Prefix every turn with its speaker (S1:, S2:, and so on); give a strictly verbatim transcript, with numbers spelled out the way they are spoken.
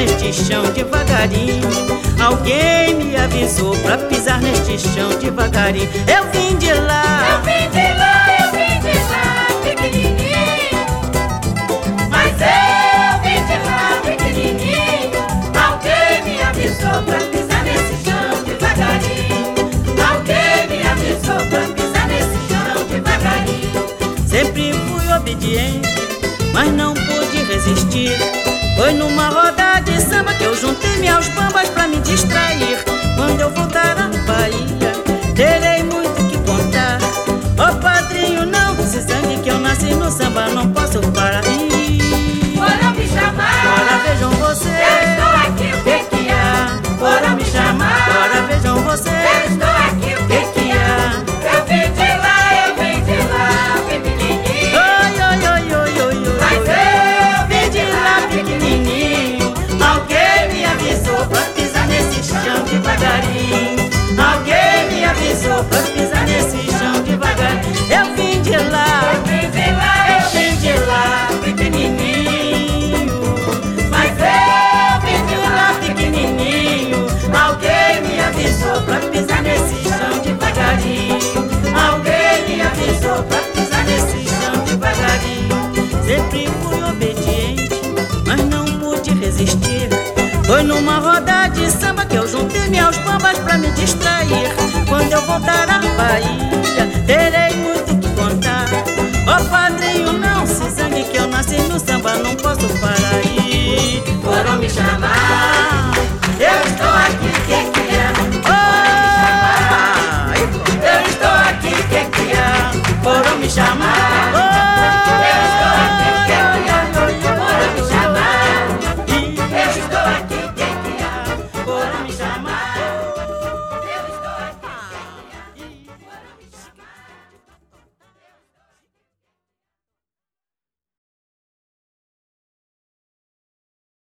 S1: neste chão devagarinho. Alguém me avisou pra pisar neste chão devagarinho. Eu vim de lá,
S2: eu vim de lá, eu vim de lá, pequenininho. Mas eu vim de lá, pequenininho. Alguém me avisou pra pisar nesse chão devagarinho. Alguém me avisou pra pisar nesse chão devagarinho.
S1: Sempre fui obediente, mas não pude resistir. Foi numa roda de samba que eu juntei-me aos bambas pra me distrair. Quando eu voltar à Bahia, terei muito que contar. Ó padrinho, não se zangue que eu nasci no samba, não posso parar.
S2: Foram me chamar,
S1: bora vejam vocês,
S2: eu estou aqui, o que que há?
S1: Foram me chamar, bora vejam vocês,
S2: eu estou aqui, o que que há? Eu vim de lá, eu vim de lá, pequenininho.
S1: Oi, oi, oi, oi, oi, oi.
S2: Mas eu
S1: vim de lá, pequenininho. Alguém me avisou pra pisar nesse chão devagarinho. Alguém me avisou pra pisar nesse chão devagarinho. Eu vim de lá,
S2: eu vim de lá,
S1: eu vim de lá, pequenininho.
S2: mas eu
S1: Vim de lá, pequenininho. Alguém me avisou pra pisar nesse chão devagarinho. Alguém me avisou pra pisar nesse chão devagarinho. Sempre fui obediente, mas não pude resistir. Foi numa roda de samba que eu juntei-me aos bambas pra me distrair. Quando eu voltar à Bahia, terei muito que contar. Ó padrinho, não se zangue que eu nasci no samba, não posso parar.